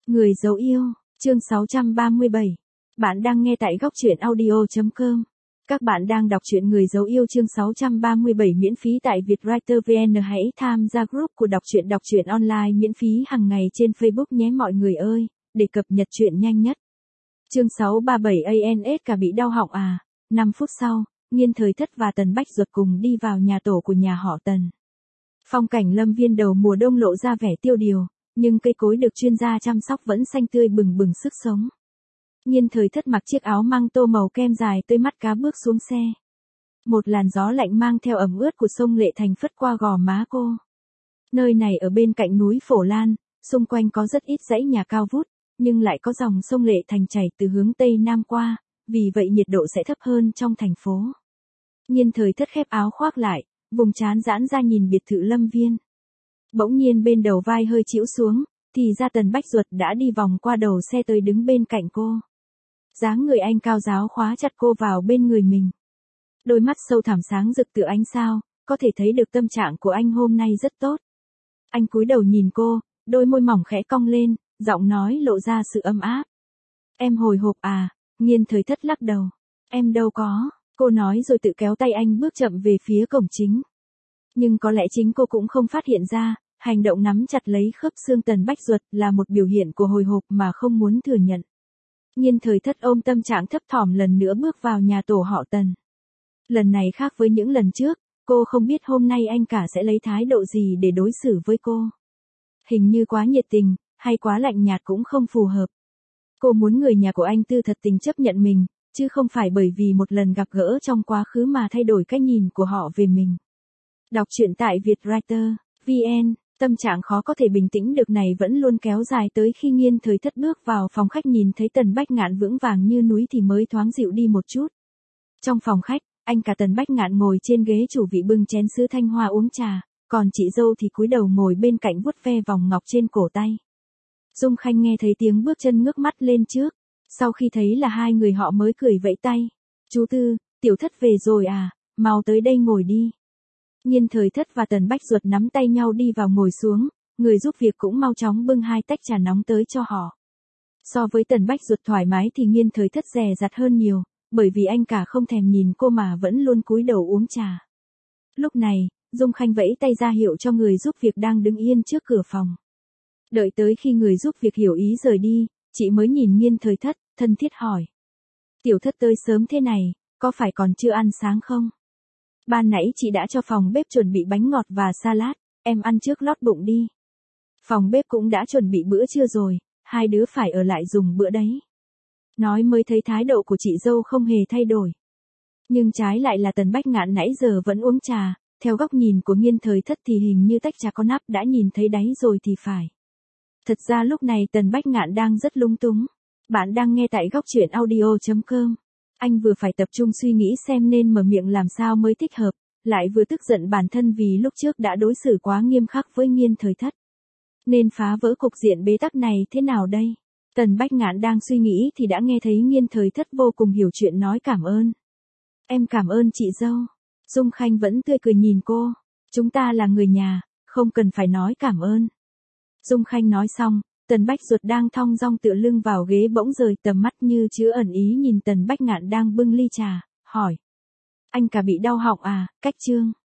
Người dấu yêu, chương 637. Bạn đang nghe tại góc truyện audio.com. Các bạn đang đọc truyện Người dấu yêu chương 637 miễn phí tại Vietwriter VN. Hãy tham gia group của đọc truyện online miễn phí hàng ngày trên Facebook nhé mọi người ơi, để cập nhật truyện nhanh nhất. Chương 637 ANS cả bị đau họng à. 5 phút sau, Nghiên Thời Thất và Tần Bách Duật cùng đi vào nhà tổ của nhà họ Tần. Phong cảnh lâm viên đầu mùa đông lộ ra vẻ tiêu điều, nhưng cây cối được chuyên gia chăm sóc vẫn xanh tươi bừng bừng sức sống. Nghiên Thời Thất mặc chiếc áo măng tô màu kem dài tươi mắt cá bước xuống xe. Một làn gió lạnh mang theo ẩm ướt của sông Lệ Thành phất qua gò má cô. Nơi này ở bên cạnh núi Phổ Lan, xung quanh có rất ít dãy nhà cao vút, nhưng lại có dòng sông Lệ Thành chảy từ hướng Tây Nam qua, vì vậy nhiệt độ sẽ thấp hơn trong thành phố. Nghiên Thời Thất khép áo khoác lại, vùng trán giãn ra nhìn biệt thự lâm viên. Bỗng nhiên bên đầu vai hơi chĩu xuống, thì ra Tần Bách Duật đã đi vòng qua đầu xe tới đứng bên cạnh cô. Dáng người anh cao ráo khóa chặt cô vào bên người mình. Đôi mắt sâu thẳm sáng rực tựa ánh sao, có thể thấy được tâm trạng của anh hôm nay rất tốt. Anh cúi đầu nhìn cô, đôi môi mỏng khẽ cong lên, giọng nói lộ ra sự ấm áp. Em hồi hộp à? Nghiên Thời Thất lắc đầu. Em đâu có, cô nói rồi tự kéo tay anh bước chậm về phía cổng chính. Nhưng có lẽ chính cô cũng không phát hiện ra, hành động nắm chặt lấy khớp xương Tần Bách Duật là một biểu hiện của hồi hộp mà không muốn thừa nhận. Nghiên Thời Thất ôm tâm trạng thấp thỏm lần nữa bước vào nhà tổ họ Tần. Lần này khác với những lần trước, cô không biết hôm nay anh cả sẽ lấy thái độ gì để đối xử với cô. Hình như quá nhiệt tình, hay quá lạnh nhạt cũng không phù hợp. Cô muốn người nhà của anh Tư thật tình chấp nhận mình, chứ không phải bởi vì một lần gặp gỡ trong quá khứ mà thay đổi cách nhìn của họ về mình. Đọc truyện tại Vietwriter VN, tâm trạng khó có thể bình tĩnh được này vẫn luôn kéo dài tới khi Nghiên Thời Thất bước vào phòng khách nhìn thấy Tần Bách Ngạn vững vàng như núi thì mới thoáng dịu đi một chút. Trong phòng khách, anh cả Tần Bách Ngạn ngồi trên ghế chủ vị bưng chén sứ thanh hoa uống trà, còn chị dâu thì cúi đầu ngồi bên cạnh vuốt ve vòng ngọc trên cổ tay. Dung Khanh nghe thấy tiếng bước chân ngước mắt lên trước, sau khi thấy là hai người họ mới cười vẫy tay. Chú Tư, Tiểu Thất về rồi à, mau tới đây ngồi đi. Nghiên Thời Thất và Tần Bách Duật nắm tay nhau đi vào ngồi xuống, người giúp việc cũng mau chóng bưng 2 tách trà nóng tới cho họ. So với Tần Bách Duật thoải mái thì Nghiên Thời Thất dè dặt hơn nhiều, bởi vì anh cả không thèm nhìn cô mà vẫn luôn cúi đầu uống trà. Lúc này, Dung Khanh vẫy tay ra hiệu cho người giúp việc đang đứng yên trước cửa phòng. Đợi tới khi người giúp việc hiểu ý rời đi, chị mới nhìn Nghiên Thời Thất, thân thiết hỏi. Tiểu Thất tới sớm thế này, có phải còn chưa ăn sáng không? Ban nãy chị đã cho phòng bếp chuẩn bị bánh ngọt và salad, em ăn trước lót bụng đi. Phòng bếp cũng đã chuẩn bị bữa trưa rồi, hai đứa phải ở lại dùng bữa đấy. Nói mới thấy thái độ của chị dâu không hề thay đổi. Nhưng trái lại là Tần Bách Ngạn nãy giờ vẫn uống trà, theo góc nhìn của Nghiên Thời Thất thì hình như tách trà có nắp đã nhìn thấy đáy rồi thì phải. Thật ra lúc này Tần Bách Ngạn đang rất lung túng. Bạn đang nghe tại góc truyện audio.com. Anh vừa phải tập trung suy nghĩ xem nên mở miệng làm sao mới thích hợp, lại vừa tức giận bản thân vì lúc trước đã đối xử quá nghiêm khắc với Nghiên Thời Thất. Nên phá vỡ cục diện bế tắc này thế nào đây? Tần Bách Ngạn đang suy nghĩ thì đã nghe thấy Nghiên Thời Thất vô cùng hiểu chuyện nói cảm ơn. Em cảm ơn chị dâu. Dung Khanh vẫn tươi cười nhìn cô. Chúng ta là người nhà, không cần phải nói cảm ơn. Dung Khanh nói xong, Tần Bách Duật đang thong dong tựa lưng vào ghế bỗng rời tầm mắt như chứa ẩn ý nhìn Tần Bách Ngạn đang bưng ly trà, hỏi. Anh cả bị đau họng à, cách chương.